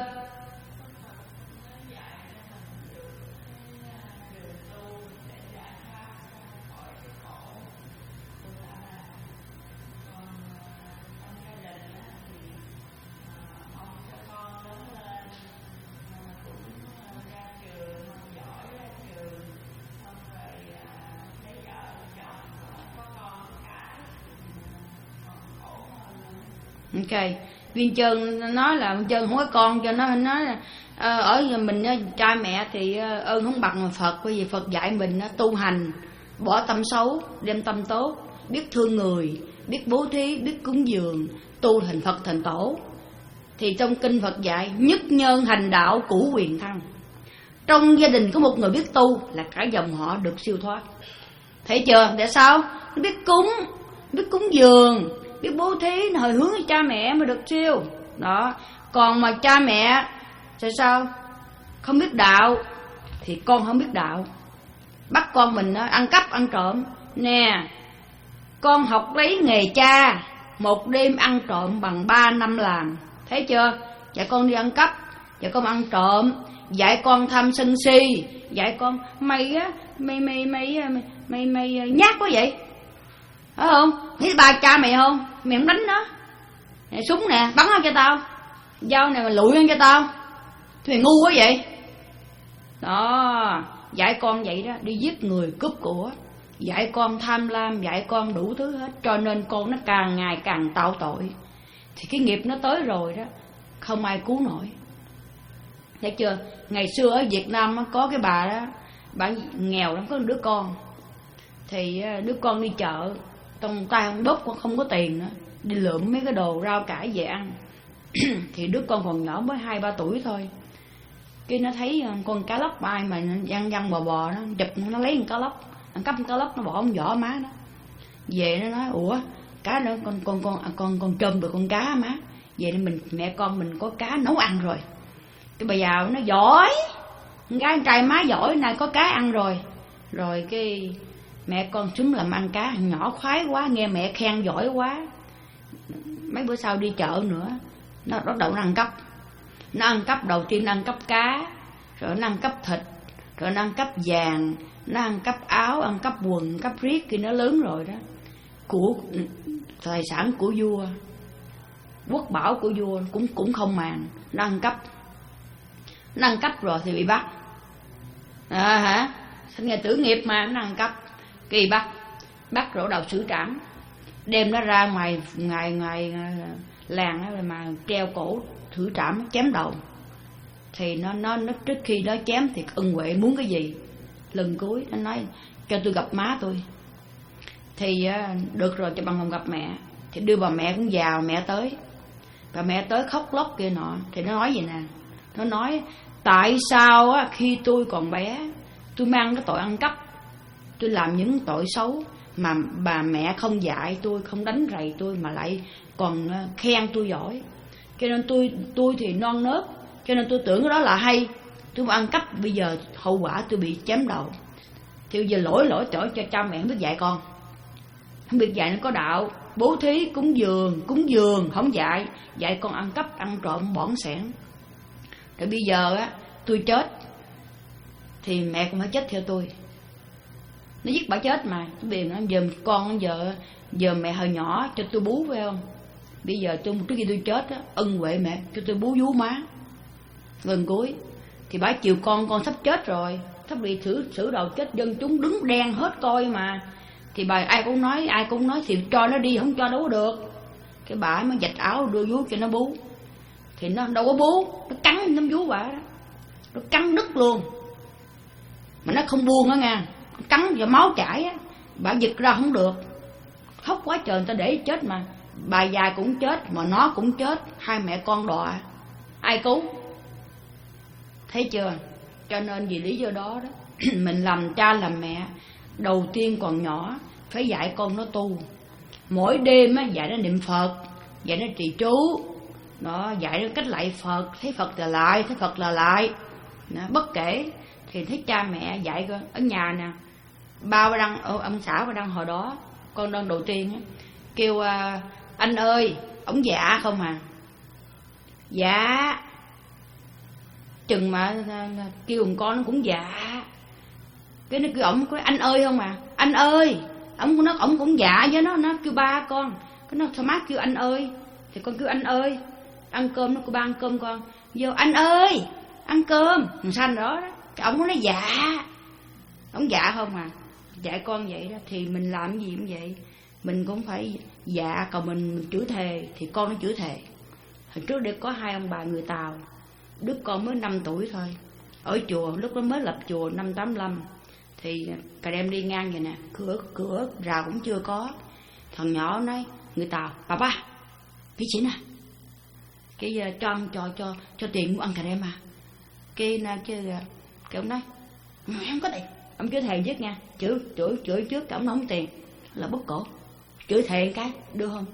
Ok, Viên Trơn nói là Viên Trơn không có con, cho nó nói là ờ, ở mình cha mẹ thì ơn không bằng Phật, bởi vì Phật dạy mình tu hành, bỏ tâm xấu, đem tâm tốt, biết thương người, biết bố thí, biết cúng dường, tu thành Phật thành tổ. Thì trong kinh Phật dạy nhất nhân hành đạo cũ quyền thăng. Trong gia đình có một người biết tu là cả dòng họ được siêu thoát. Thấy chưa? Để sao? Biết cúng, biết cúng dường, biết bố thí, hồi hướng cho cha mẹ mới được siêu. Đó. Còn mà cha mẹ sẽ sao? Không biết đạo thì con không biết đạo. Bắt con mình đó, ăn cắp ăn trộm. Nè, con học lấy nghề cha, một đêm ăn trộm bằng ba năm làm. Thấy chưa? Dạy con đi ăn cắp, dạy con ăn trộm, dạy con tham sân si, dạy con mày á, mày mày mày mày mày, mày nhát quá vậy, phải không? Thấy ba cha mày không? Mày không đánh nó. Nè, súng nè, bắn nó cho tao. Dao này mà lụi nó cho tao. Thì mày ngu quá vậy. Đó, dạy con vậy đó, đi giết người cướp của, dạy con tham lam, dạy con đủ thứ hết. Cho nên con nó càng ngày càng tạo tội. Thì cái nghiệp nó tới rồi đó, không ai cứu nổi. Thấy chưa? Ngày xưa ở Việt Nam có cái bà đó, bà nghèo lắm, có một đứa con. Thì đứa con đi chợ, trong tay không đốt, con không có tiền nữa, đi lượm mấy cái đồ rau cải về ăn. Thì đứa con còn nhỏ mới hai ba tuổi thôi. Cái nó thấy con cá lóc ai mà văng văng bò bò, nó chụp, nó lấy con cá lóc, ăn cắp con cá lóc, nó bỏ con vỏ má nó. Về nó nói ủa cá nữa, con con con à, con con trôm được con cá má. Về nên mình mẹ con mình có cá nấu ăn rồi. Cái bà giàu nó giỏi, con gái con trai má giỏi, nay có cá ăn rồi. Rồi cái mẹ con chúng làm ăn cá, nhỏ khoái quá, nghe mẹ khen giỏi quá. Mấy bữa sau đi chợ nữa, nó bắt đầu nó ăn cắp. Nó ăn cắp, đầu tiên nó ăn cắp cá, rồi nó ăn cắp thịt, rồi nó ăn cắp vàng, nó ăn cắp áo, ăn cắp quần, ăn cắp riết. Khi nó lớn rồi đó, của tài sản của vua, quốc bảo của vua cũng cũng không màng, nó ăn cắp. Nó ăn cắp rồi thì bị bắt. À hả? Nghề tử nghiệp mà, nó ăn cắp. Kỳ bắt, bắt rồi đầu xử trảm, đem nó ra ngoài ngoài ngoài làng đó mà treo cổ xử trảm, chém đầu. Thì nó nó nó trước khi nó chém thì ân huệ muốn cái gì? Lần cuối nó nói cho tôi gặp má tôi. Thì được rồi, cho bằng lòng gặp mẹ. Thì đưa bà mẹ cũng giàu, mẹ tới. Bà mẹ tới khóc lóc kia nọ. Thì nó nói vậy nè, nó nói tại sao á, khi tôi còn bé tôi mang cái tội ăn cắp, tôi làm những tội xấu mà bà mẹ không dạy tôi, không đánh rầy tôi, mà lại còn khen tôi giỏi. Cho nên tôi tôi thì non nớt, cho nên tôi tưởng cái đó là hay, tôi ăn cắp, bây giờ hậu quả tôi bị chém đầu. Thì bây giờ lỗi lỗi tội cho cha mẹ không biết dạy con, không biết dạy nó có đạo. Bố thí, cúng dường, cúng dường không dạy, dạy con ăn cắp, ăn trộm, bỏn sẻn. Rồi bây giờ á, tôi chết thì mẹ cũng phải chết theo tôi. Nó giết bà chết mà. Tôi biết nó giờ con giờ giờ mẹ hồi nhỏ cho tôi bú phải không? Bây giờ tôi trước khi tôi chết á, ân huệ mẹ cho tôi bú vú má gần cuối. Thì bà chiều con con sắp chết rồi, sắp bị xử xử đầu chết, dân chúng đứng đen hết coi mà. Thì bà ai cũng nói ai cũng nói thì cho nó đi, không cho đâu có được. Cái bà mới vạch áo đưa vú cho nó bú. Thì nó đâu có bú, nó cắn nắm vú bà đó, nó cắn đứt luôn. Mà nó không buông đó nha, cắn và máu chảy á, bà giật ra không được. Khóc quá trời, người ta để chết mà. Bà già cũng chết, mà nó cũng chết, hai mẹ con đọa, ai cứu? Thấy chưa? Cho nên vì lý do đó đó mình làm cha làm mẹ, đầu tiên còn nhỏ phải dạy con nó tu. Mỗi đêm á, dạy nó niệm Phật, dạy nó trì chú, nó dạy nó cách lại Phật, thấy Phật là lại, thấy Phật là lại. Nó, bất kể thì thấy cha mẹ dạy con ở nhà nè. Ba ba đăng ở ông xã ba đăng hồi đó, con đăng đầu tiên á, kêu à, anh ơi, ổng dạ không à? Dạ. Chừng mà kêu một con nó cũng dạ. Cái nó kêu ổng có anh ơi không à? Anh ơi. Ổng nó ổng cũng dạ với nó, nó kêu ba con. Cái nó sao má kêu anh ơi. Thì con kêu anh ơi. Ăn cơm nó kêu ba ăn cơm con. Vô anh ơi, ăn cơm. Thằng xanh đó đó. Cái ổng nói dạ. Ổng dạ không à? Dạy con vậy đó. Thì mình làm gì cũng vậy. Mình cũng phải dạ, còn mình chửi thề thì con nó chửi thề. Hồi trước đây có hai ông bà người Tàu, đứa con mới năm tuổi thôi, ở chùa, lúc đó mới lập chùa năm tám lăm. Thì cà đem đi ngang vậy nè, cửa cửa rào cũng chưa có. Thằng nhỏ nói người Tàu, bà ba phí xỉn à, cái uh, cho ăn cho cho cho tiền mua ăn cà đem à. Cái na cái cái ông nói không có tiền, ông chửi thề trước nha, chửi chửi chửi trước, ông nói không tiền là bóp cổ, chửi thề cái đưa không.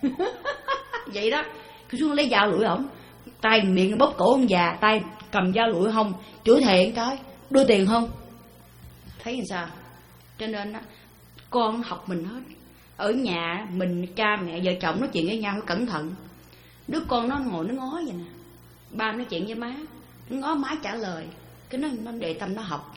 Vậy đó, cứ xuống lấy dao lưỡi ổng, tay miệng bóp cổ ông già, tay cầm dao lưỡi không, chửi thề cái đưa tiền không. Thấy làm sao? Cho nên đó, con học mình hết. Ở nhà mình cha mẹ vợ chồng nói chuyện với nhau phải cẩn thận. Đứa con nó ngồi nó ngó vậy nè, ba nói chuyện với má, nó ngó má trả lời, cái nó nó để tâm nó học.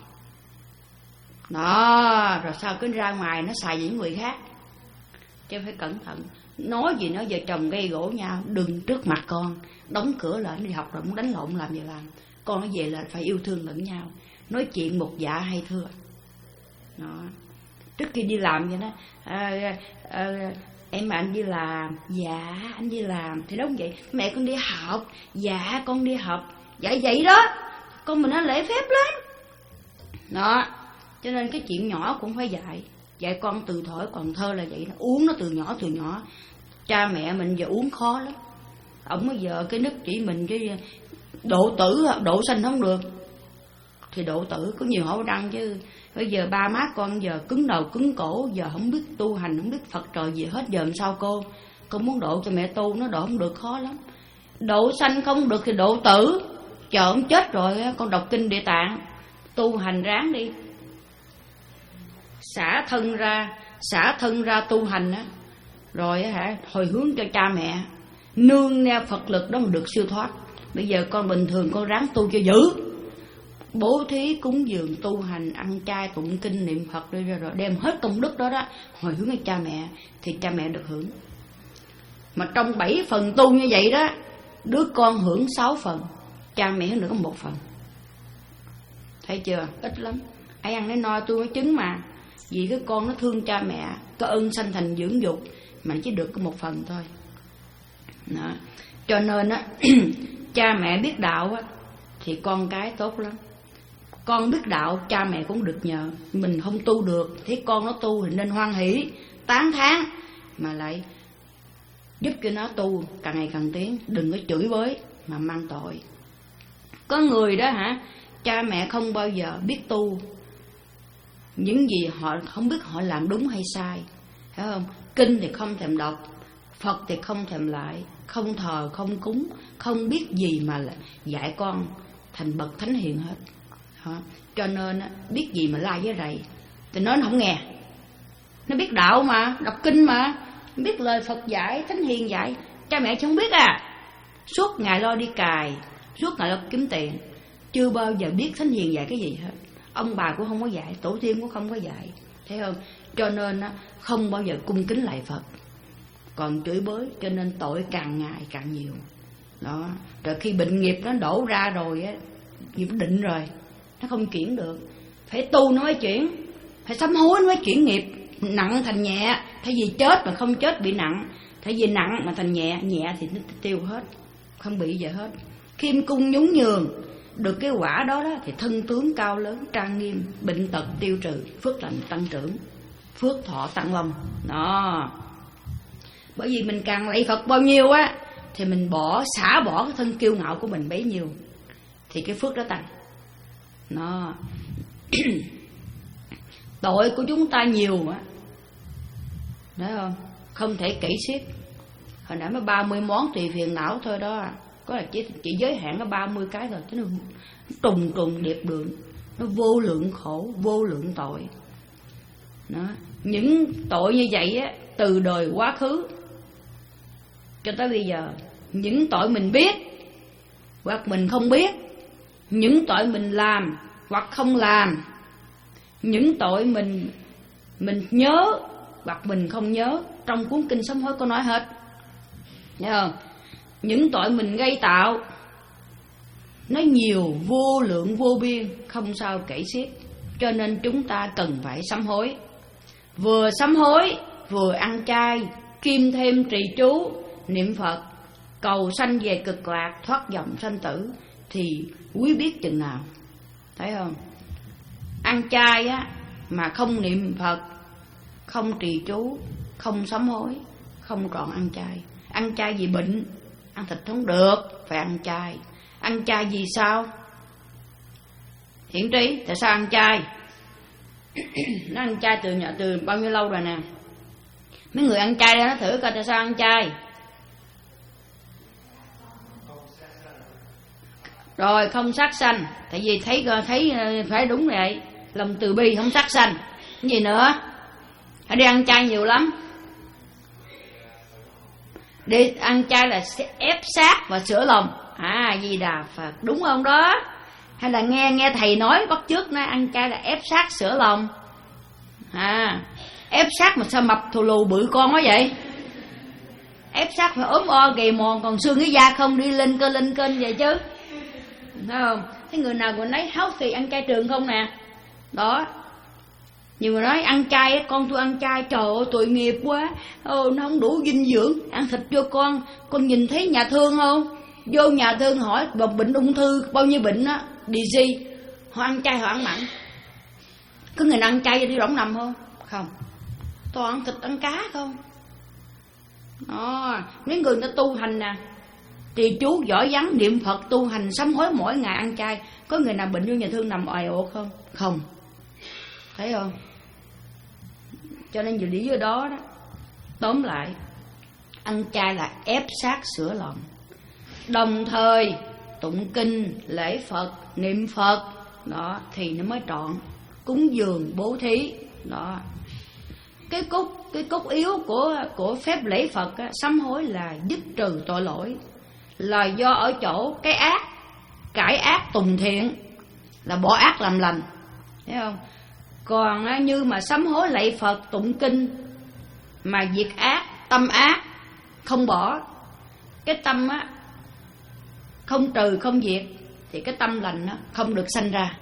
Đó, rồi sau cứ ra ngoài nó xài những người khác. Chứ phải cẩn thận. Nói gì nói vợ chồng gây gỗ nhau, đừng trước mặt con, đóng cửa lại, nó đi học rồi muốn đánh lộn làm gì làm. Con nó về là phải yêu thương lẫn nhau, nói chuyện một dạ hay thưa. Đó. Trước khi đi làm vậy đó, à, à, em mà anh đi làm, dạ anh đi làm, thì đúng vậy. Mẹ con đi học, dạ con đi học, dạ vậy đó. Con mình nó lễ phép lắm. Đó, cho nên cái chuyện nhỏ cũng phải dạy. Dạy con từ thuở còn thơ là vậy đó. Uống nó từ nhỏ từ nhỏ. Cha mẹ mình giờ uống khó lắm. Ông bây giờ cái nức chỉ mình cái độ tử, độ sanh không được thì độ tử. Có nhiều họ đăng chứ. Bây giờ ba má con giờ cứng đầu cứng cổ, giờ không biết tu hành, không biết Phật trời gì hết. Giờ làm sao cô? Con muốn độ cho mẹ tu, nó độ không được, khó lắm. Độ sanh không được thì độ tử. Chờ ông chết rồi con đọc kinh Địa Tạng, tu hành ráng đi, xả thân ra, xả thân ra tu hành á, rồi hả hồi hướng cho cha mẹ, nương neo Phật lực đó mà được siêu thoát. Bây giờ con bình thường con ráng tu cho dữ, bố thí cúng dường tu hành, ăn chay tụng kinh niệm Phật đi, rồi đem hết công đức đó đó hồi hướng cho cha mẹ thì cha mẹ được hưởng. Mà trong bảy phần tu như vậy đó, đứa con hưởng sáu phần, cha mẹ hưởng được có một phần. Thấy chưa? Ít lắm. Ai ăn lấy no tôi mới chứng mà. Vì cái con nó thương cha mẹ, có ơn sanh thành dưỡng dục, mà chỉ được có một phần thôi. Đó. Cho nên á, cha mẹ biết đạo á, thì con cái tốt lắm. Con biết đạo, cha mẹ cũng được nhờ. Mình không tu được, thấy con nó tu thì nên hoan hỷ, tán thán, mà lại giúp cho nó tu càng ngày càng tiến. Đừng có chửi bới mà mang tội. Có người đó hả, cha mẹ không bao giờ biết tu, những gì họ không biết họ làm đúng hay sai, phải không? Kinh thì không thèm đọc, Phật thì không thèm lại, không thờ, không cúng, không biết gì mà dạy con thành bậc thánh hiền hết. Đó. Cho nên biết gì mà lai với rầy, thì nói nó không nghe. Nó biết đạo mà, đọc kinh mà, biết lời Phật dạy, thánh hiền dạy. Cha mẹ chứ không biết à. Suốt ngày lo đi cài, suốt ngày lo kiếm tiền, chưa bao giờ biết thánh hiền dạy cái gì hết. Ông bà cũng không có dạy, tổ tiên cũng không có dạy, thấy không? Cho nên không bao giờ cung kính lại Phật, còn chửi bới, cho nên tội càng ngày càng nhiều. Đó. Rồi khi bệnh nghiệp nó đổ ra rồi á, nghiệp định rồi, nó không chuyển được, phải tu nó mới chuyển, phải sám hối nó mới chuyển nghiệp nặng thành nhẹ. Thay vì chết mà không chết bị nặng, thay vì nặng mà thành nhẹ, nhẹ thì nó tiêu hết, không bị gì hết. Khiêm cung nhún nhường, được cái quả đó, đó thì thân tướng cao lớn trang nghiêm, bệnh tật tiêu trừ, phước lành tăng trưởng, phước thọ tăng long. Đó. Bởi vì mình càng lạy Phật bao nhiêu á, thì mình bỏ xả bỏ cái thân kiêu ngạo của mình bấy nhiêu, thì cái phước đó tăng. Nó tội của chúng ta nhiều á, thấy không? Không thể kể xiết. Hồi nãy mới ba mươi món tùy phiền não thôi đó, có là chỉ, chỉ giới hạn có ba mươi cái thôi, nó trùng trùng điệp đường, nó vô lượng khổ, vô lượng tội. Đó. Những tội như vậy á, từ đời quá khứ cho tới bây giờ, những tội mình biết hoặc mình không biết, những tội mình làm hoặc không làm, những tội mình mình nhớ hoặc mình không nhớ, trong cuốn kinh sám hối có nói hết. Thấy không? Những tội mình gây tạo nó nhiều, vô lượng vô biên, không sao kể xiết. Cho nên chúng ta cần phải sám hối. Vừa sám hối, vừa ăn chay, kiêm thêm trì chú, niệm Phật, cầu sanh về cực lạc, thoát dòng sanh tử, thì quý biết chừng nào. Thấy không? Ăn chay á mà không niệm Phật, không trì chú, không sám hối, không trọn ăn chay. Ăn chay vì bệnh, ăn thịt không được, phải ăn chay. Ăn chay vì sao? Hiển trí, tại sao ăn chay? Nó ăn chay từ nhỏ, từ bao nhiêu lâu rồi nè. Mấy người ăn chay đó, nó thử coi tại sao ăn chay. Rồi không sát sanh, tại vì thấy thấy phải đúng vậy, lòng từ bi, không sát sanh. Cái gì nữa? Phải đi ăn chay nhiều lắm. Đi ăn chay là ép sát và sửa lòng. À, Di Đà Phật, đúng không đó? Hay là nghe nghe thầy nói bắt chước nói ăn chay là ép sát sửa lòng. À, ép sát mà sao mập thù lù bự con quá vậy? Ép sát phải ốm o gầy mòn, còn xương cái da không đi lên cơ lên kênh vậy chứ. Thấy không? Thế người nào còn nói healthy ăn chay trường không nè? Đó. Nhiều người nói ăn chay, con tôi ăn chay, trời ơi tội nghiệp quá, ô, nó không đủ dinh dưỡng, ăn thịt vô con. Con nhìn thấy nhà thương không? Vô nhà thương hỏi bệnh ung thư bao nhiêu bệnh á, disease, họ ăn chay họ ăn mặn. Có người nào ăn chay đi rỗng nằm không? Không. Toàn ăn thịt ăn cá không. Đó. Mấy người nó tu hành nè, trì chú giỏi vắng, niệm Phật, tu hành, sám hối mỗi ngày ăn chay, có người nào bệnh vô nhà thương nằm oài ột không? Không. Thấy không? Cho nên vì lý do đó đó, tóm lại, ăn chay là ép sát sửa lòng. Đồng thời tụng kinh, lễ Phật, niệm Phật, đó thì nó mới trọn. Cúng dường, bố thí, đó. Cái cốt cái cốt yếu của của phép lễ Phật á, sám hối là dứt trừ tội lỗi, là do ở chỗ cái ác, cải ác tùng thiện, là bỏ ác làm lành, thấy không? Còn á, như mà sám hối lạy Phật tụng kinh mà diệt ác, tâm ác không bỏ, cái tâm á không trừ không diệt, thì cái tâm lành nó không được sanh ra.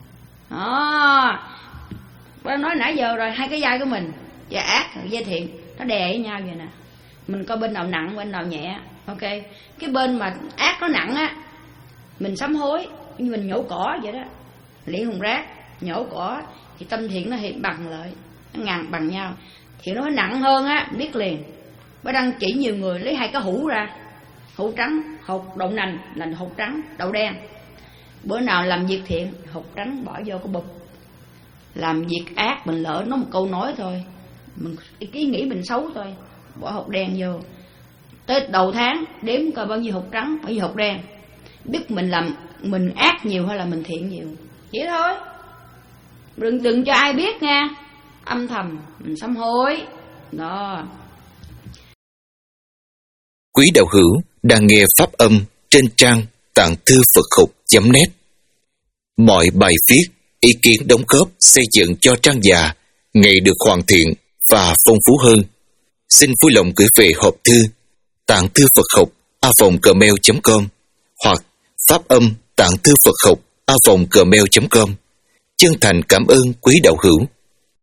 Đó. Bác nói nãy giờ rồi, hai cái vai của mình, vai ác, vai thiện, nó đè với nhau vậy nè. Mình coi bên nào nặng, bên nào nhẹ. Ok. Cái bên mà ác nó nặng á, mình sám hối, như mình nhổ cỏ vậy đó, liễn hùng rác, nhổ cỏ, thì tâm thiện nó hiện bằng lại, nó ngàn bằng nhau. Thì nó nặng hơn á, biết liền. Bác đăng chỉ nhiều người lấy hai cái hũ ra, hũ trắng, hột đậu nành là hột trắng, đậu đen. Bữa nào làm việc thiện, hột trắng bỏ vô cái bụp. Làm việc ác mình lỡ nói một câu nói thôi, mình ý nghĩ mình xấu thôi, bỏ hột đen vô. Tới đầu tháng đếm coi bao nhiêu hột trắng, bao nhiêu hột đen. biết mình làm mình ác nhiều hay là mình thiện nhiều, vậy thôi. Đừng đừng cho ai biết nha, âm thầm mình sám hối đó. Quý đạo hữu đang nghe pháp âm trên trang tạng thư Phật học chấm net. Mọi bài viết, ý kiến đóng góp xây dựng cho trang già ngày được hoàn thiện và phong phú hơn. Xin vui lòng gửi về hộp thư tạng thư Phật học a vòng gmail chấm com hoặc pháp âm tạng thư Phật học a vòng gmail chấm com. Chân thành cảm ơn quý đạo hữu.